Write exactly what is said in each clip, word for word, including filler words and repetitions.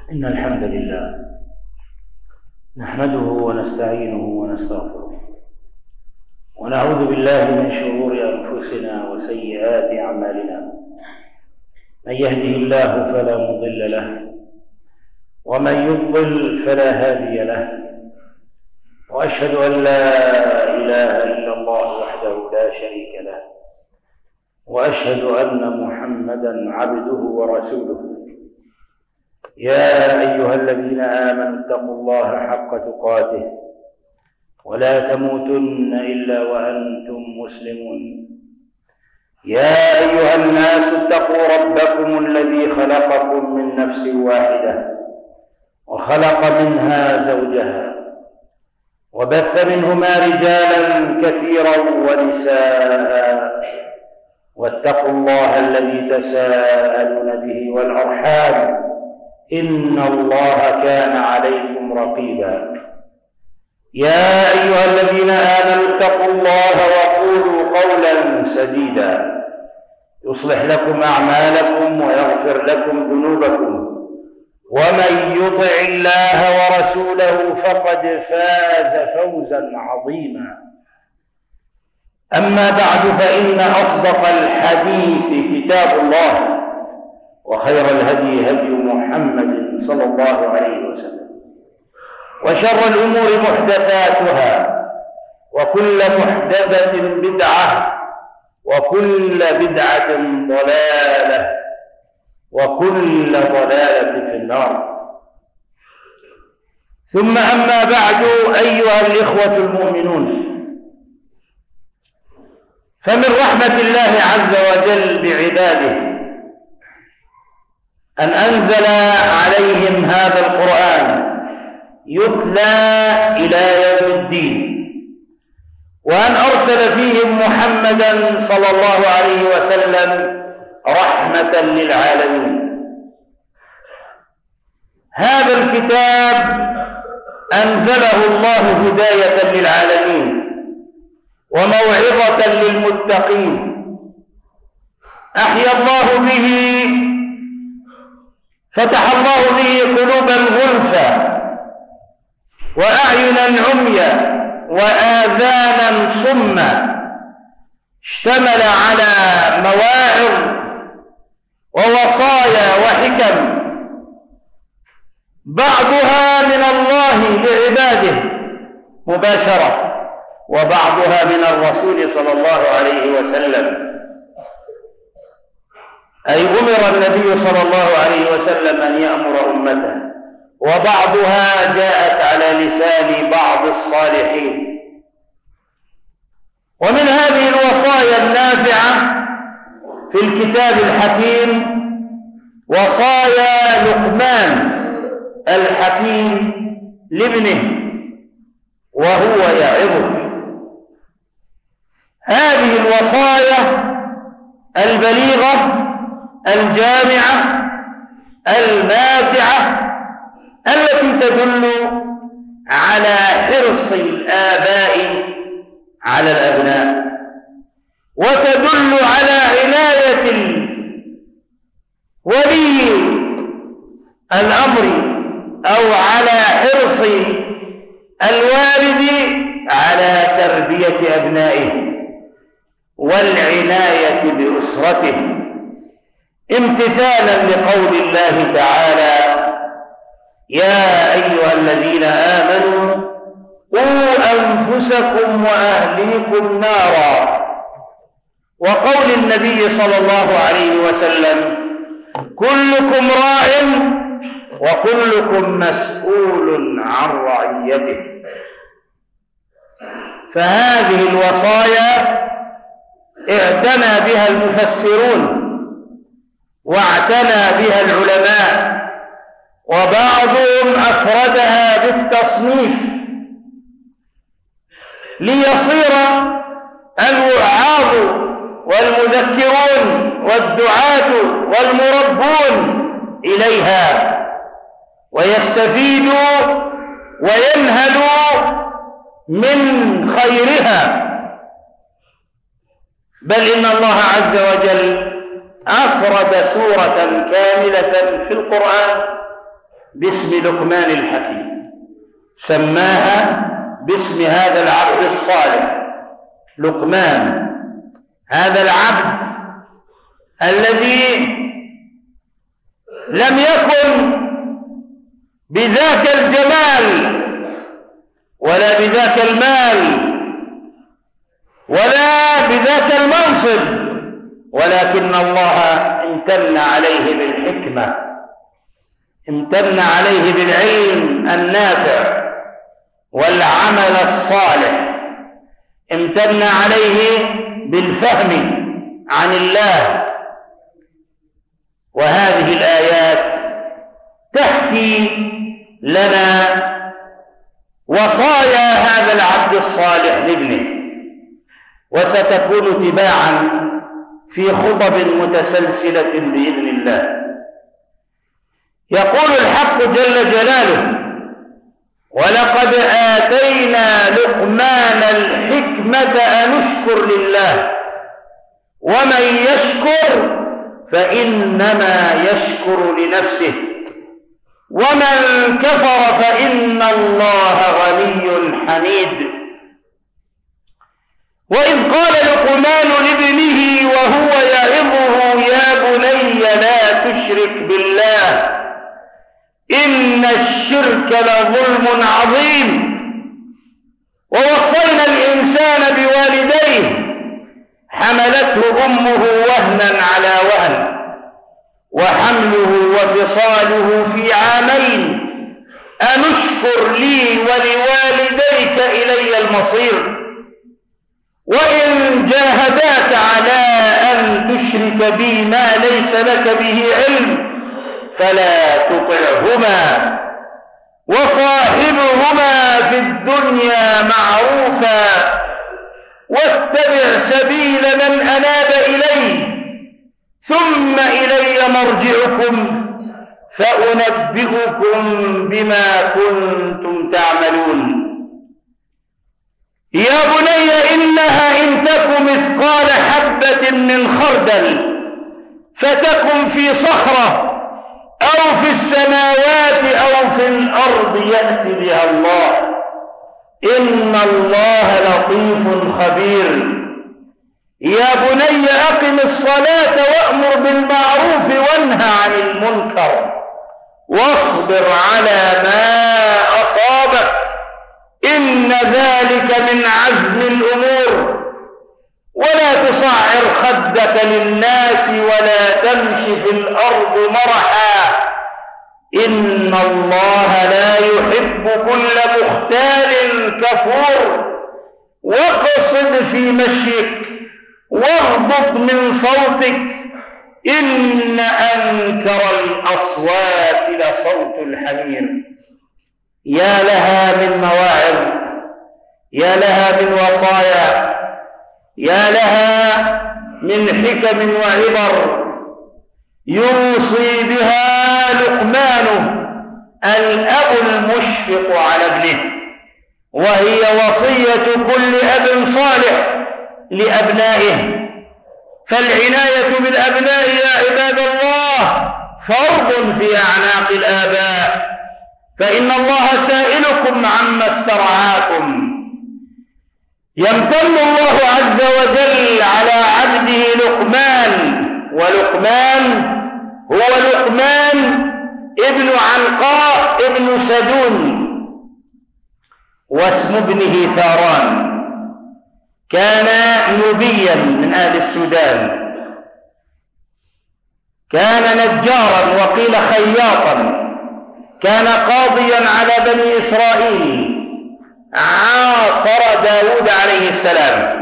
إن الحمد لله نحمده ونستعينه ونستغفره ونعوذ بالله من شرور أنفسنا وسيئات أعمالنا. من يهده الله فلا مضل له ومن يضلل فلا هادي له، وأشهد أن لا إله إلا الله وحده لا شريك له، وأشهد أن محمدًا عبده ورسوله. يا أيها الذين آمنوا اتقوا الله حق تقاته ولا تموتن إلا وأنتم مسلمون. يا أيها الناس اتقوا ربكم الذي خلقكم من نفس واحدة وخلق منها زوجها وبث منهما رجالا كثيرا ونساء، واتقوا الله الذي تساءلون به والأرحام إن الله كان عليكم رقيبا. يا أيها الذين آمنوا اتقوا الله وقولوا قولا سديدا يصلح لكم أعمالكم ويغفر لكم ذنوبكم، ومن يطع الله ورسوله فقد فاز فوزا عظيما. أما بعد، فإن أصدق الحديث كتاب الله، وخير الهدي هدي محمد صلى الله عليه وسلم، وشر الأمور محدثاتها، وكل محدثة بدعة، وكل بدعة ضلالة، وكل ضلالة في النار. ثم أما بعد، أيها الإخوة المؤمنون، فمن رحمة الله عز وجل بعباده أن أنزل عليهم هذا القرآن يتلى إلى يوم الدين، وأن أرسل فيهم محمدًا صلى الله عليه وسلم رحمة للعالمين. هذا الكتاب أنزله الله هداية للعالمين وموعظة للمتقين، أحيا الله به فتح الله به قلوبا غلفا وأعينا عميا وآذانا صما، اشتمل على مواعظ ووصايا وحكم، بعضها من الله لعباده مباشرة، وبعضها من الرسول صلى الله عليه وسلم، أي أمر النبي صلى الله عليه وسلم أن يأمر أمته، وبعضها جاءت على لسان بعض الصالحين. ومن هذه الوصايا النافعة في الكتاب الحكيم وصايا لقمان الحكيم لابنه وهو يعظه. هذه الوصايا البليغة الجامعة الماتعة التي تدل على حرص الآباء على الأبناء، وتدل على عناية ولي الأمر أو على حرص الوالد على تربية أبنائه والعناية بأسرته، امتثالا لقول الله تعالى: يا أيها الذين آمنوا قوا أنفسكم وأهليكم نارا، وقول النبي صلى الله عليه وسلم: كلكم راع وكلكم مسؤول عن رعيته. فهذه الوصايا اعتنى بها المفسرون واعتنى بها العلماء، وبعضهم أفردها بالتصنيف ليصير الوعاظ والمذكرون والدعاة والمربون إليها ويستفيدوا وينهلوا من خيرها. بل إن الله عز وجل أفرد سورة كاملة في القرآن باسم لقمان الحكيم، سماها باسم هذا العبد الصالح لقمان، هذا العبد الذي لم يكن بذاك الجمال ولا بذاك المال ولا بذاك المنصب، ولكن الله امتن عليه بالحكمة، امتن عليه بالعلم النافع والعمل الصالح، امتن عليه بالفهم عن الله. وهذه الآيات تحكي لنا وصايا هذا العبد الصالح لابنه، وستكون تباعا في خطب متسلسلة بإذن الله. يقول الحق جل جلاله: ولقد آتينا لقمان الحكمة أن اشكر لله ومن يشكر فإنما يشكر لنفسه ومن كفر فإن الله غني حميد. وإذ قال لقمان لابنه وهو يعظه يا بني لا تشرك بالله إن الشرك لظلم عظيم. ووصينا الإنسان بوالديه حملته أمه وهنا على وهن وحمله وفصاله في عامين أن اشكر لي ولوالديك إلي المصير. وإن جاهداك على أن تشرك بي ما ليس لك به علم فلا تطعهما وصاحبهما في الدنيا معروفا واتبع سبيل من أناب إلي ثم إلي مرجعكم فأنبئكم بما كنتم تعملون. يا بني إنها إن تك مثقال حبة من خردل فتكن في صخرة أو في السماوات أو في الأرض يأتي بها الله إن الله لطيف خبير. يا بني أقم الصلاة وأمر بالمعروف وانهى عن المنكر واصبر على ما أصابك إن ذلك من عزم الأمور. ولا تصعر خدك للناس ولا تمش في الأرض مرحا إن الله لا يحب كل مختال كفور. واقصد في مشيك واغضض من صوتك إن أنكر الأصوات لصوت الحمير. يا لها من مواعظ، يا لها من وصايا، يا لها من حكم وعبر يوصي بها لقمان الأب المشفق على ابنه، وهي وصية كل أب صالح لأبنائه. فالعناية بالأبناء يا عباد الله فرض في أعناق الآباء، فإن الله سائلكم عما استرعاكم. يمتن الله عز وجل على عبده لقمان، ولقمان هو لقمان ابن عنقاء ابن سدون، واسم ابنه ثاران. كان نوبيا من أهل السودان، كان نجارا وقيل خياطا، كان قاضيا على بني إسرائيل، عاصر داود عليه السلام،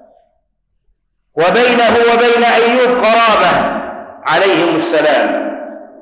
وبينه وبين أيوب قرابة عليهم السلام.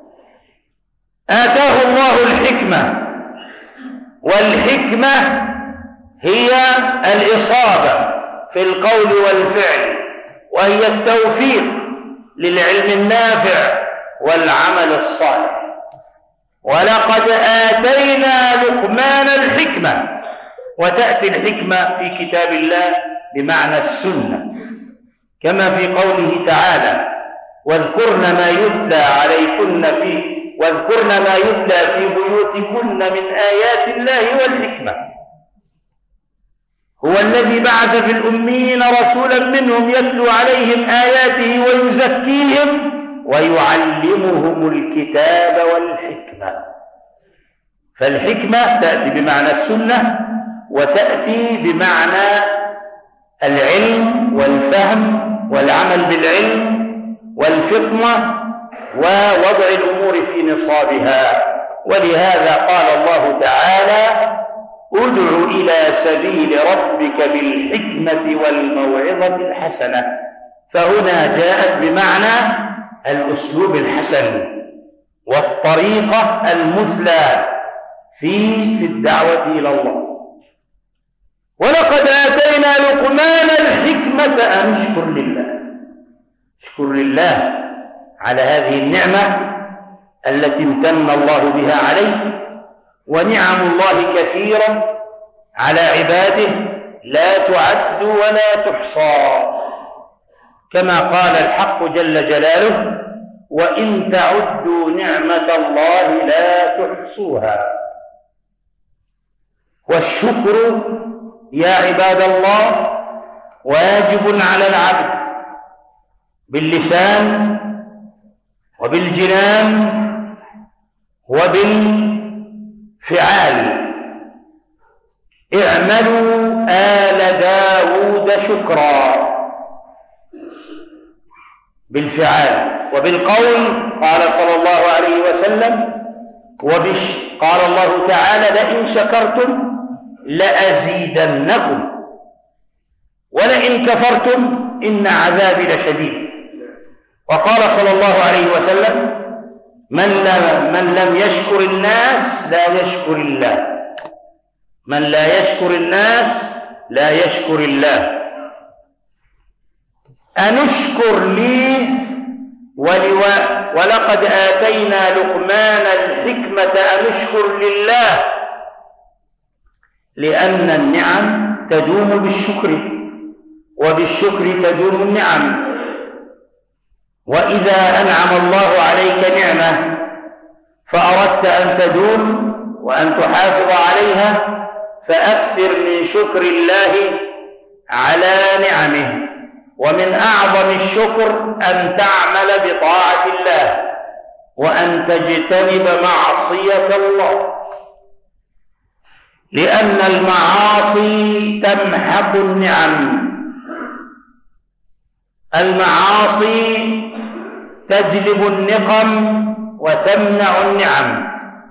آتاه الله الحكمة، والحكمة هي الإصابة في القول والفعل، وهي التوفيق للعلم النافع والعمل الصالح. ولقد آتينا لقمان الحكمة، وتأتي الحكمة في كتاب الله بمعنى السنة، كما في قوله تعالى: واذكرن ما يتلى عليكن في واذكرن ما يتلى في بيوتكن من آيات الله والحكمة. هو الذي بعث في الأميين رسولا منهم يتلو عليهم آياته ويزكيهم ويعلمهم الكتاب والحكمة. فالحكمة تأتي بمعنى السنة، وتأتي بمعنى العلم والفهم والعمل بالعلم والفطنة ووضع الأمور في نصابها. ولهذا قال الله تعالى: ادع إلى سبيل ربك بالحكمة والموعظة الحسنة. فهنا جاءت بمعنى الأسلوب الحسن والطريقة المثلى في في الدعوة إلى الله. ولقد آتينا لقمان الحكمة أن اشكر لله. اشكر لله على هذه النعمة التي امتن الله بها عليك، ونعم الله كثيرة على عباده لا تعد ولا تحصى، كما قال الحق جل جلاله: وإن تعدوا نعمة الله لا تحصوها. والشكر يا عباد الله واجب على العبد باللسان وبالجنان وبالفعال. اعملوا آل داود شكرا، بالفعال وبالقول. قال صلى الله عليه وسلم: وبش قال الله تعالى: لئن شكرتم لأزيدنكم ولئن كفرتم إن عذابي لشديد. وقال صلى الله عليه وسلم: من لم, من لم يشكر الناس لا يشكر الله، من لا يشكر الناس لا يشكر الله. أنشكر لي ولو ولقد آتينا لقمان الحكمة أن اشكر لله، لأن النعم تدوم بالشكر، وبالشكر تدوم النعم. وإذا أنعم الله عليك نعمة فأردت أن تدوم وأن تحافظ عليها، فأكثر من شكر الله على نعمه. ومن أعظم الشكر أن تعمل بطاعة الله وأن تجتنب معصية الله، لأن المعاصي تمحق النعم. المعاصي تجلب النقم وتمنع النعم.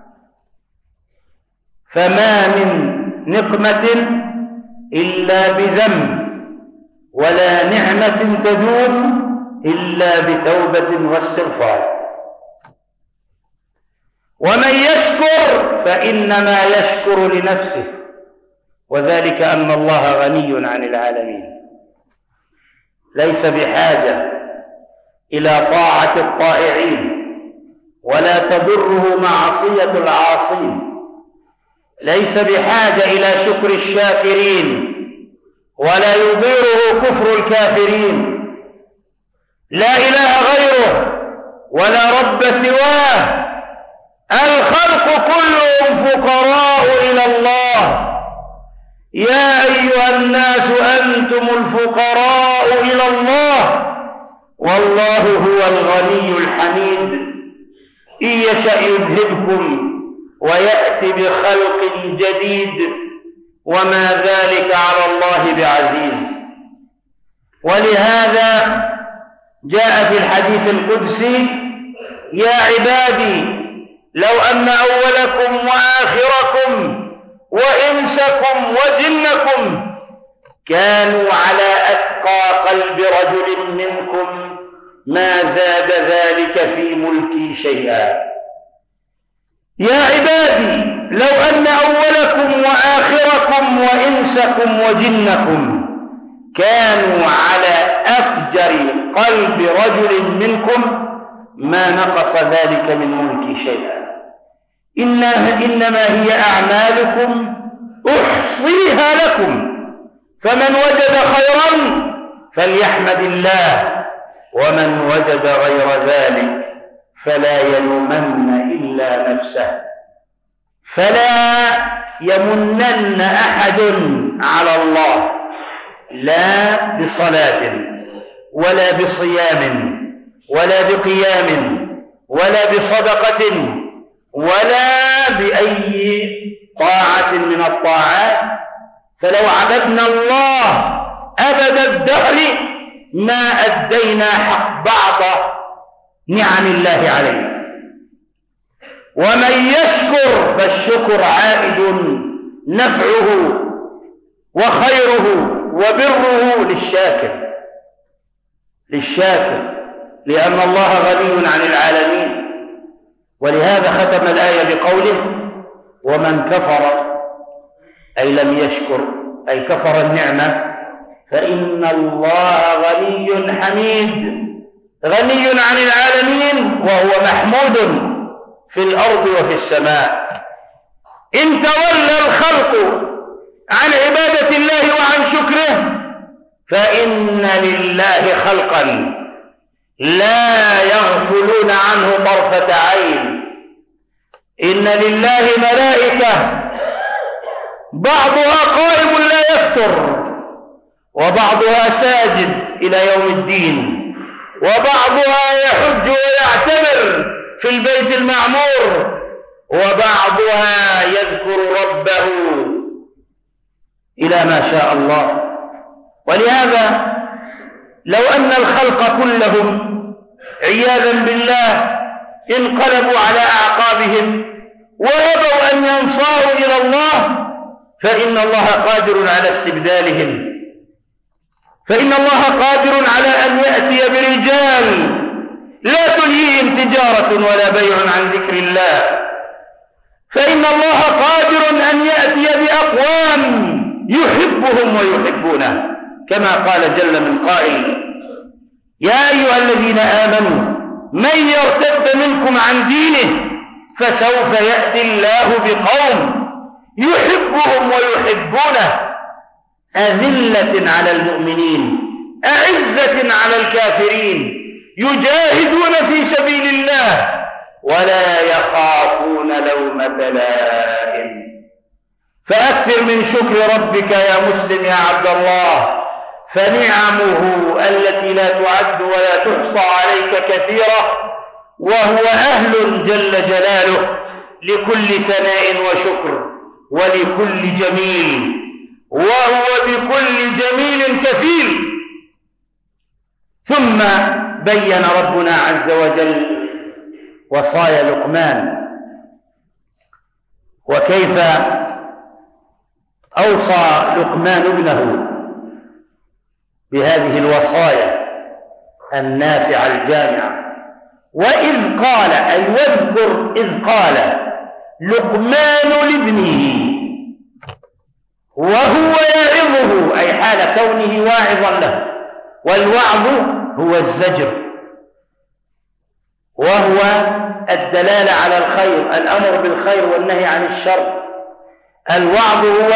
فما من نقمة إلا بذنب، ولا نعمة تدوم إلا بتوبة واستغفار. ومن يشكر فإنما يشكر لنفسه، وذلك أن الله غني عن العالمين، ليس بحاجة إلى طاعة الطائعين، ولا تضره معصية العاصين، ليس بحاجة إلى شكر الشاكرين، ولا يضيره كفر الكافرين. لا إله غيره ولا رب سواه. الخلق كلهم فقراء إلى الله. يا أيها الناس أنتم الفقراء إلى الله والله هو الغني الحميد. إن يشأ يذهبكم ويأتي بخلق جديد وما ذلك على الله بعزيز. ولهذا جاء في الحديث القدسي: يا عبادي لو أن أولكم وآخركم وإنسكم وجنكم كانوا على أتقى قلب رجل منكم ما زاد ذلك في ملكي شيئا. يا عبادي لو أن أولكم وآخركم وإنسكم وجنكم كانوا على أفجر قلب رجل منكم ما نقص ذلك من ملكي شيئا. إنما هي أعمالكم أحصيها لكم، فمن وجد خيرا فليحمد الله، ومن وجد غير ذلك فلا يلومن إلا إلا نفسه. فلا يمنن أحد على الله لا بصلاة ولا بصيام ولا بقيام ولا بصدقة ولا بأي طاعة من الطاعات، فلو عبدنا الله أبد الدهر ما أدينا حق بعض نعم الله عليه. ومن يشكر فالشكر عائد نفعه وخيره وبره للشاكر للشاكر لأن الله غني عن العالمين. ولهذا ختم الآية بقوله: ومن كفر أي لم يشكر أي كفر النعمة فإن الله غني حميد، غني عن العالمين وهو محمود في الأرض وفي السماء. إن تولى الخلق عن عبادة الله وعن شكره فإن لله خلقا لا يغفلون عنه طرفة عين. إن لله ملائكة بعضها قائم لا يفتر وبعضها ساجد إلى يوم الدين وبعضها يحج ويعتمر في البيت المعمور وبعضها يذكر ربه إلى ما شاء الله. ولهذا لو أن الخلق كلهم عياذا بالله انقلبوا على أعقابهم وأبوا أن ينصاروا إلى الله فإن الله قادر على استبدالهم، فإن الله قادر على أن يأتي برجال لا تلهيهم تجارة ولا بيع عن ذكر الله، فإن الله قادر أن يأتي بأقوام يحبهم ويحبونه، كما قال جل من قائل: يا أيها الذين آمنوا من يرتد منكم عن دينه فسوف يأتي الله بقوم يحبهم ويحبونه أذلة على المؤمنين أعزة على الكافرين يجاهدون في سبيل الله ولا يخافون لومة لائم. فأكثر من شكر ربك يا مسلم يا عبد الله، فنعمه التي لا تعد ولا تحصى عليك كثيرة، وهو أهل جل جلاله لكل ثناء وشكر ولكل جميل، وهو بكل جميل كفيل. ثم بين ربنا عز وجل وصايا لقمان وكيف أوصى لقمان ابنه بهذه الوصايا النافعة الجامعة. وإذ قال أي واذكر إذ قال لقمان لابنه وهو يعظه أي حال كونه واعظا له، والوعظ هو الزجر وهو الدلالة على الخير، الأمر بالخير والنهي عن الشر. الوعظ هو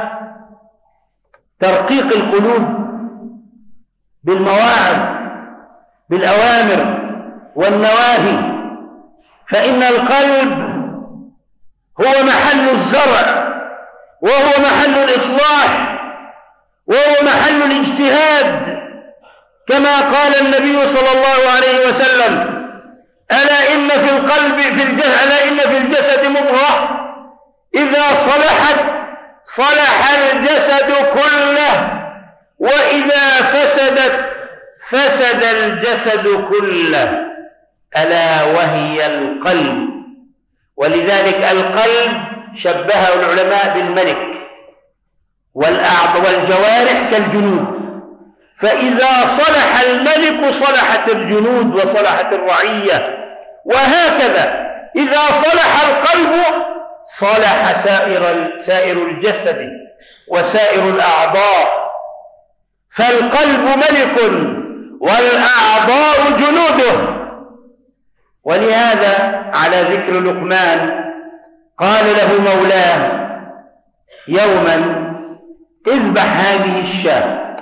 ترقيق القلوب بالمواعظ بالأوامر والنواهي، فإن القلب هو محل الزرع وهو محل الإصلاح وهو محل الاجتهاد، كما قال النبي صلى الله عليه وسلم: ألا إن في القلب في الجسد ألا إن في الجسد مضغة إذا صلحت صلح الجسد كله وإذا فسدت فسد الجسد كله ألا وهي القلب. ولذلك القلب شبهه العلماء بالملك والأعضاء والجوارح كالجنود، فإذا صلح الملك صلحت الجنود وصلحت الرعية، وهكذا إذا صلح القلب صلح سائر سائر الجسد وسائر الأعضاء. فالقلب ملك والأعضاء جنوده. ولهذا على ذكر لقمان قال له مولاه يوما: اذبح هذه الشاة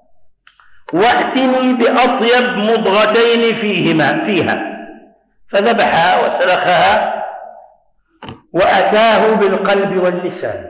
وأتني بأطيب مضغتين فيهما فيها، فذبحها وسلخها وأتاه بالقلب واللسان.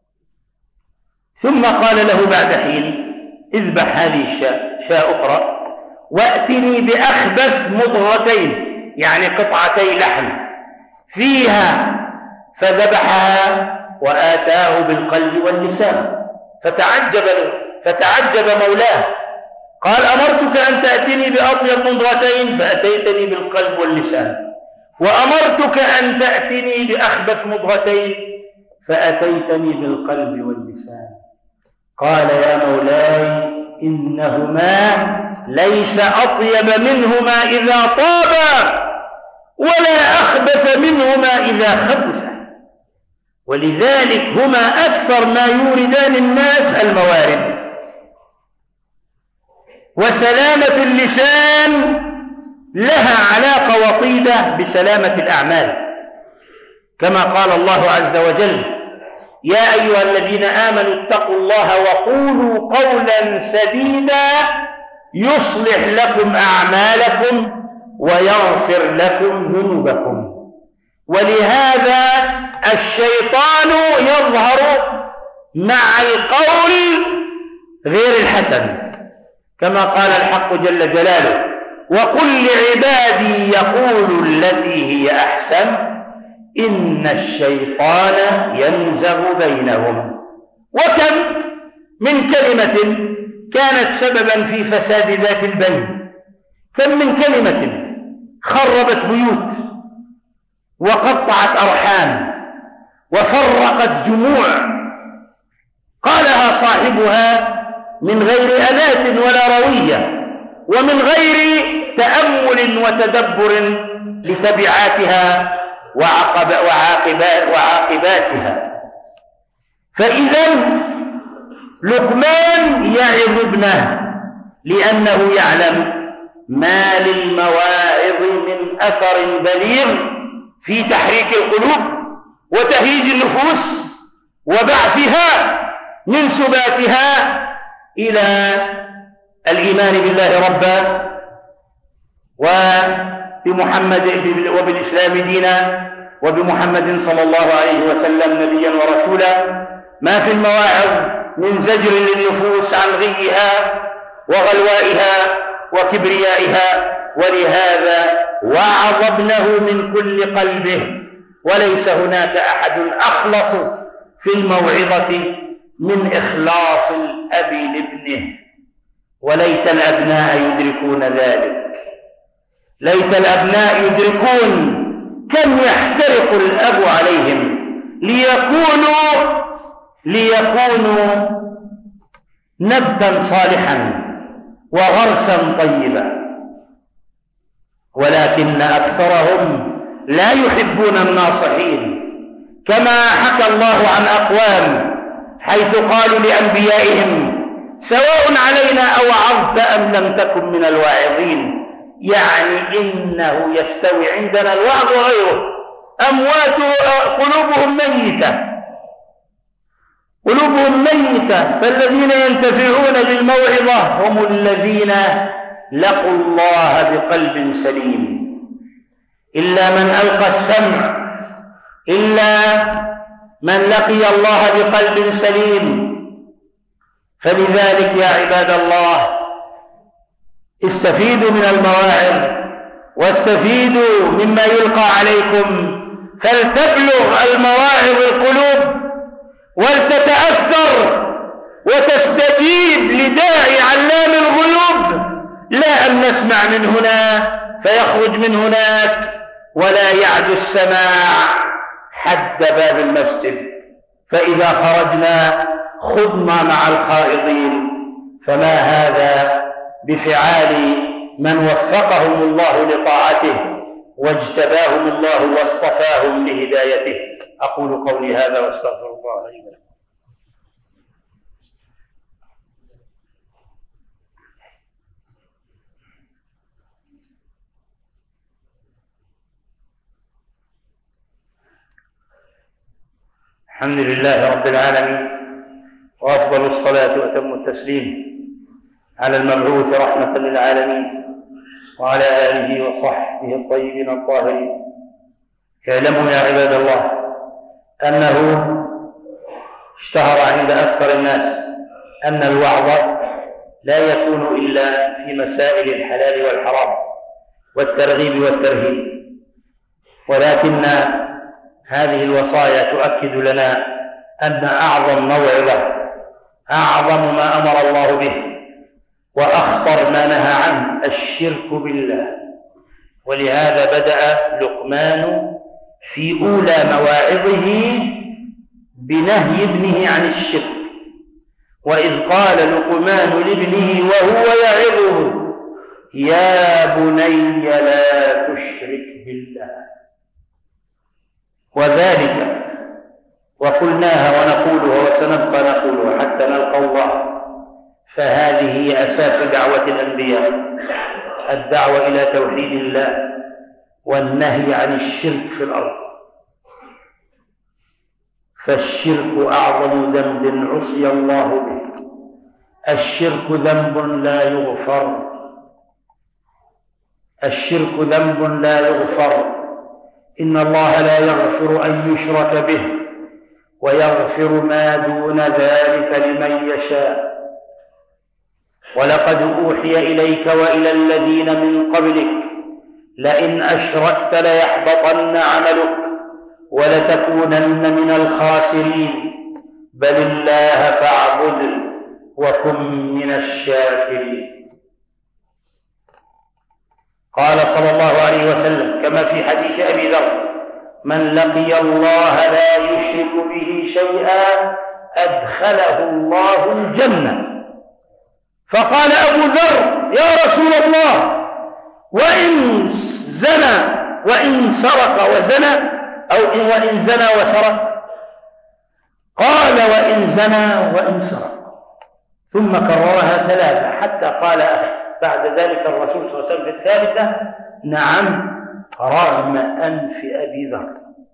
ثم قال له بعد حين: اذبح هذه الشاة، شاة أخرى، وأتني بأخبث مضغتين، يعني قطعتي لحم فيها، فذبحها وآتاه بالقلب واللسان. فتعجب فتعجب مولاه، قال: أمرتك أن تأتني بأطيب مضغتين فأتيتني بالقلب واللسان، وأمرتك أن تأتني بأخبث مضغتين فأتيتني بالقلب واللسان. قال: يا مولاي إنهما ليس أطيب منهما إذا طابا، ولا أخبث منهما إذا خبثا، ولذلك هما أكثر ما يوردان الناس الموارد. وسلامة اللسان لها علاقة وطيدة بسلامة الأعمال، كما قال الله عز وجل: يا أيها الذين آمنوا اتقوا الله وقولوا قولا سديدا يصلح لكم أعمالكم ويغفر لكم ذنوبكم. ولهذا الشيطان يظهر مع القول غير الحسن، كما قال الحق جل جلاله: وقل لعبادي يقولوا التي هي أحسن إن الشيطان ينزغ بينهم. وكم من كلمة كانت سببا في فساد ذات البين، كم من كلمة خربت بيوت وقطعت أرحام وفرقت جموع، قالها صاحبها من غير أناة ولا روية، ومن غير تأمل وتدبر لتبعاتها وعقب وعاقبات وعاقباتها. فإذا لقمان يعظ ابنه لأنه يعلم ما للمواعظ من أثر بليغ في تحريك القلوب وتهيج النفوس وبعثها من سباتها إلى الإيمان بالله ربا وبمحمد وبالإسلام دينا وبمحمد صلى الله عليه وسلم نبيا ورسولا. ما في المواعظ من زجر للنفوس عن غيها وغلوائها وكبريائها، ولهذا وعظ ابنه من كل قلبه، وليس هناك أحد أخلص في الموعظة من إخلاص الأب لابنه. وليت الأبناء يدركون ذلك، ليت الأبناء يدركون كم يحترق الأب عليهم ليكونوا ليكونوا نبتا صالحا وغرسا طيبا، ولكن أكثرهم لا يحبون الناصحين، كما حكى الله عن أقوام حيث قالوا لأنبيائهم: سواء علينا أوعظت أم لم تكن من الواعظين، يعني إنه يستوي عندنا الوعظ وغيره. أموات قلوبهم ميتة، قلوبهم ميتة، فالذين ينتفعون بالموعظة هم الذين لقوا الله بقلب سليم. إلا من ألقى السمع، إلا من لقي الله بقلب سليم. فلذلك يا عباد الله استفيدوا من المواعظ واستفيدوا مما يلقى عليكم، فلتبلغ المواعظ القلوب ولتتأثر وتستجيب لداعي علام الغيوب، لا أن نسمع من هنا فيخرج من هناك، ولا يعد السماع حد باب المسجد. فإذا خرجنا خضنا مع الخائضين، فما هذا بفعال من وفقهم الله لطاعته واجتباهم الله واصطفاهم لهدايته. أقول قولي هذا واستغفر الله لي ولكم. الحمد لله رب العالمين، وأفضل الصلاة وأتم التسليم على المبعوث رحمة للعالمين وعلى آله وصحبه الطيبين الطاهرين. اعلموا يا عباد الله أنه اشتهر عند أكثر الناس أن الوعظ لا يكون إلا في مسائل الحلال والحرام والترغيب والترهيب، ولكن هذه الوصايا تؤكد لنا أن أعظم موعظة، أعظم ما أمر الله به وأخطر ما نهى عنه الشرك بالله. ولهذا بدأ لقمان في أولى مواعظه بنهي ابنه عن الشرك. وإذ قال لقمان لابنه وهو يعظه يا بني لا تشرك بالله. وذلك وقلناها ونقولها وسنبقى نقولها حتى نلقى الله، فهذه هي أساس دعوة الأنبياء، الدعوة إلى توحيد الله والنهي عن الشرك في الأرض. فالشرك أعظم ذنب عصي الله به، الشرك ذنب لا يغفر، الشرك ذنب لا يغفر. إن الله لا يغفر أن يشرك به ويغفر ما دون ذلك لمن يشاء. ولقد أوحي إليك وإلى الذين من قبلك لئن أشركت ليحبطن عملك ولتكونن من الخاسرين بل الله فاعبد وكن من الشاكرين. قال صلى الله عليه وسلم كما في حديث أبي ذر من لقي الله لا يشرك به شيئا أدخله الله الجنة. فقال أبو ذر يا رسول الله وإن زنى وإن سرق وزنى أو وإن زنى وسرق؟ قال وإن زنى وإن سرق، ثم كررها ثلاثة حتى قال بعد ذلك الرسول صلى الله عليه وسلم في الثالثة نعم رغم أنف أبي ذر.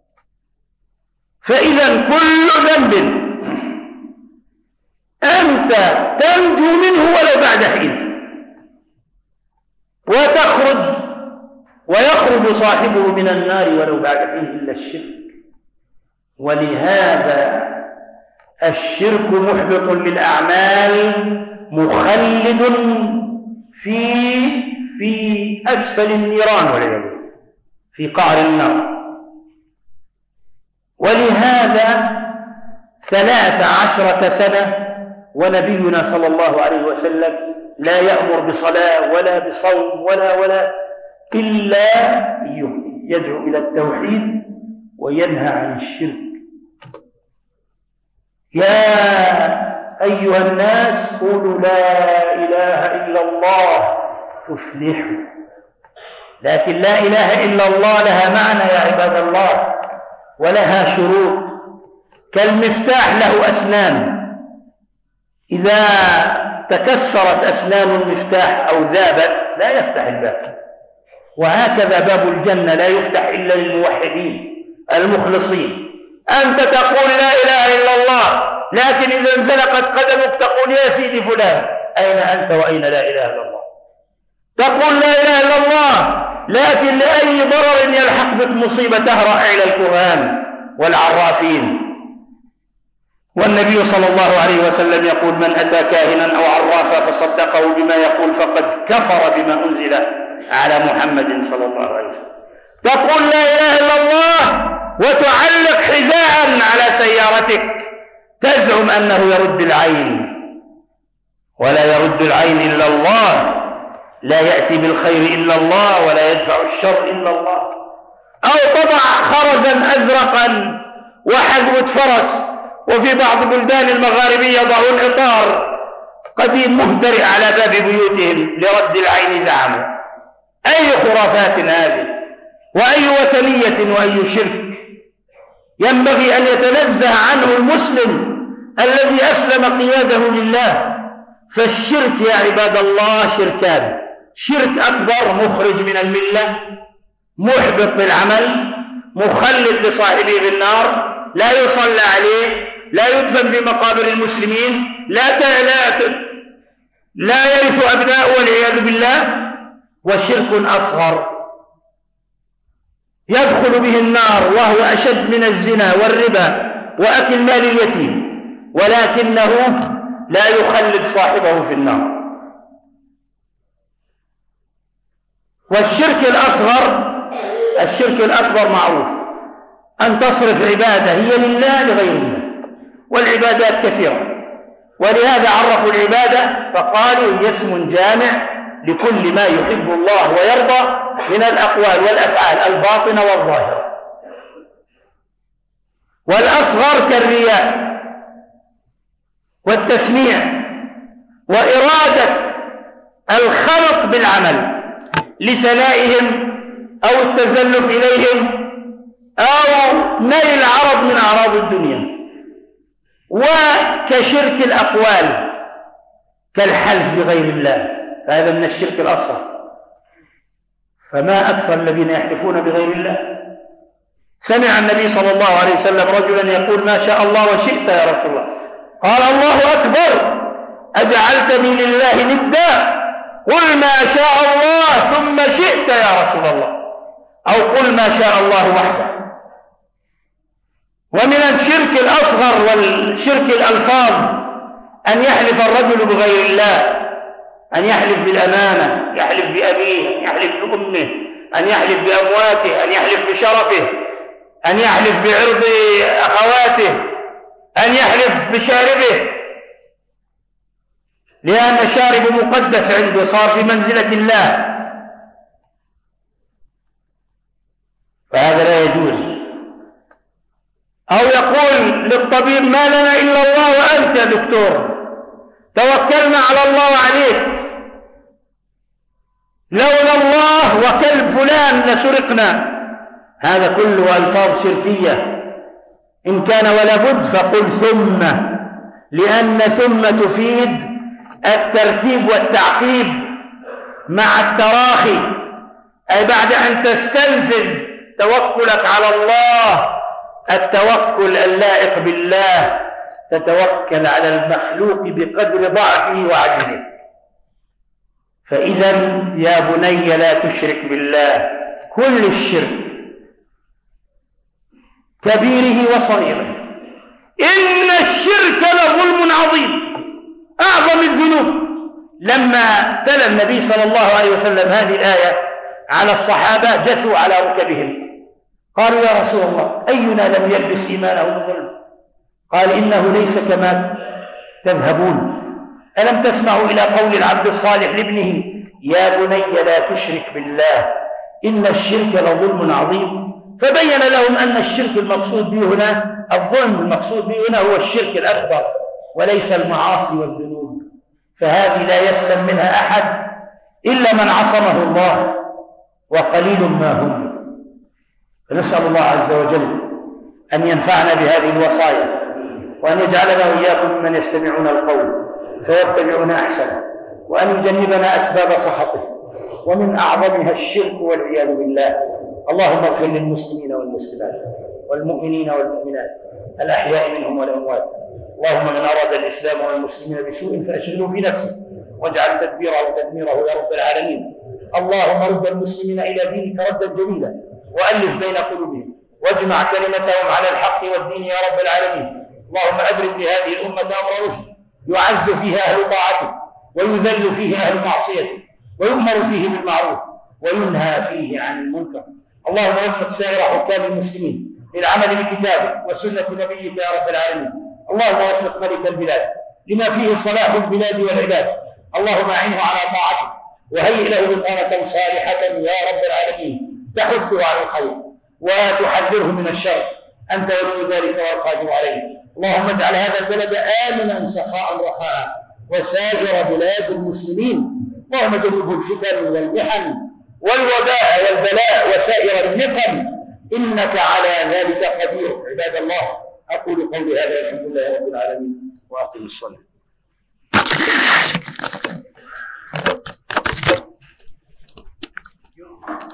فإذا كل ذنب أنت تنجو منه ولو بعد حين، وتخرج ويخرج صاحبه من النار ولو بعد حين إلا الشرك. ولهذا الشرك محبط للأعمال مخلد في في أسفل النيران والعياذ بالله، في قعر النار. ولهذا ثلاث عشرة سنة ونبينا صلى الله عليه وسلم لا يأمر بصلاة ولا بصوم ولا ولا إلا يدعو إلى التوحيد وينهى عن الشرك. يا أيها الناس قولوا لا إله إلا الله تفلحوا. لكن لا إله إلا الله لها معنى يا عباد الله، ولها شروط. كالمفتاح له أسنان، إذا تكسرت أسنان المفتاح أو ذابت لا يفتح الباب. وهكذا باب الجنة لا يفتح إلا للموحدين المخلصين. أنت تقول لا إله إلا الله، لكن إذا انزلقت قدمك تقول يا سيدي فلان أين أنت وأين لا إله إلا الله؟ تقول لا إله إلا الله، لكن لأي ضرر يلحق بك مصيبة تهرأ إلى الكهان والعرافين. والنبي صلى الله عليه وسلم يقول من أتى كاهنا أو عرافا فصدقه بما يقول فقد كفر بما أنزل على محمد صلى الله عليه وسلم. تقول لا إله إلا الله وتعلق حذاء على سيارتك تزعم أنه يرد العين، ولا يرد العين إلا الله، لا يأتي بالخير إلا الله، ولا يدفع الشر إلا الله. أو تضع خرزا أزرقا وحذوة فرس، وفي بعض بلدان المغاربية يضعون إطار قديم مهترئ على باب بيوتهم لرد العين زعموا. أي خرافات هذه، وأي وثنية وأي شرك ينبغي أن يتنزه عنه المسلم الذي أسلم قياده لله. فالشرك يا عباد الله شركان: شرك أكبر مخرج من الملة محبط بالعمل مخلد لصاحبه في النار، لا يصلى عليه، لا يدفن في مقابر المسلمين، لا لا لا يرث أبناء والعياذ بالله. وشرك أصغر يدخل به النار وهو أشد من الزنا والربا وأكل مال اليتيم، ولكنه لا يخلد صاحبه في النار. والشرك الأصغر الشرك الأكبر معروف، أن تصرف عبادة هي لله لغير الله، والعبادات كثيرة، ولهذا عرفوا العبادة فقالوا هي اسم جامع لكل ما يحب الله ويرضى من الأقوال والأفعال الباطنة والظاهرة. والأصغر كالرياء والتسميع وإرادة الخلق بالعمل لثنائهم أو التزلف إليهم أو نيل عرض من أعراض الدنيا. وكشرك الأقوال كالحلف بغير الله، فهذا من الشرك الأصغر. فما أكثر الذين يحلفون بغير الله. سمع النبي صلى الله عليه وسلم رجلا يقول ما شاء الله وشئت يا رسول الله، قال الله أكبر أجعلتني لله ندا؟ قل ما شاء الله ثم شئت يا رسول الله، أو قل ما شاء الله وحده. ومن الشرك الأصغر والشرك الألفاظ أن يحلف الرجل بغير الله، أن يحلف بالأمانة، يحلف بأبيه، أن يحلف بأمه، أن يحلف بأمواته، أن يحلف بشرفه، أن يحلف بعرض أخواته، أن يحلف بشاربه، لأن الشارب مقدس عنده، صار في منزلة الله، فهذا لا يجوز. أو يقول للطبيب ما لنا إلا الله وأنت يا دكتور، توكلنا على الله وعليك، لولا الله وكلب فلان لسرقنا. هذا كله ألفاظ شركية. إن كان ولا بد فقل ثم، لأن ثم تفيد الترتيب والتعقيب مع التراخي، أي بعد أن تستنفذ توكلك على الله التوكل اللائق بالله تتوكل على المخلوق بقدر ضعفه وعجزه. فإذا يا بني لا تشرك بالله، كل الشرك كبيره وصغيره، إن الشرك لظلم عظيم، أعظم الذنوب. لما تلا النبي صلى الله عليه وسلم هذه الآية على الصحابة جثوا على ركبهم، قالوا يا رسول الله أينا لم يلبس إيمانه بظلم؟ قال إنه ليس كما تذهبون. ألم تسمعوا إلى قول العبد الصالح لابنه يا بني لا تشرك بالله إن الشرك لظلم عظيم؟ فبين لهم أن الشرك المقصود به هنا، الظلم المقصود به هنا هو الشرك الأكبر وليس المعاصي والذنوب. فهذه لا يسلم منها أحد إلا من عصمه الله، وقليل ما هم. فنسأل الله عز وجل أن ينفعنا بهذه الوصايا، وأن يجعلنا وإياكم ممن يستمعون القول فيتبعون أحسنه، وأن يجنبنا أسباب سخطه، ومن أعظمها الشرك والعياذ بالله. اللهم اغفر للمسلمين والمسلمات والمؤمنين والمؤمنات الأحياء منهم والأموات. اللهم من أراد الإسلام والمسلمين بسوء فأشغله في نفسه واجعل تدبيره تدميره يا رب العالمين. اللهم رد المسلمين إلى دينك ردا جميلا، وألف بين قلوبهم، واجمع كلمتهم على الحق والدين يا رب العالمين. اللهم أدرك لهذه الأمة أمر رشد يعز فيها أهل طاعتك، ويذل فيه أهل معصيتك، ويؤمر فيه بالمعروف وينهى فيه عن المنكر. اللهم وفق سائر حكام المسلمين للعمل بكتابك وسنة نبيك يا رب العالمين. اللهم وفق ملك البلاد لما فيه صلاح البلاد والعباد. اللهم أعنه على طاعتك، وهيئ له بطانة صالحة يا رب العالمين تحثه على الخير وتحذره من الشر. أنت ولي ذلك والقادر عليه. اللهم اجعل هذا البلد آمنا سخاء رخاء وسائر بلاد المسلمين. اللهم جنبه الفتن والمحن والوباء والبلاء وسائر النقم، إنك على ذلك قدير. عباد الله، أقول قولي هذا والحمد لله رب العالمين، وأقم الصلاة.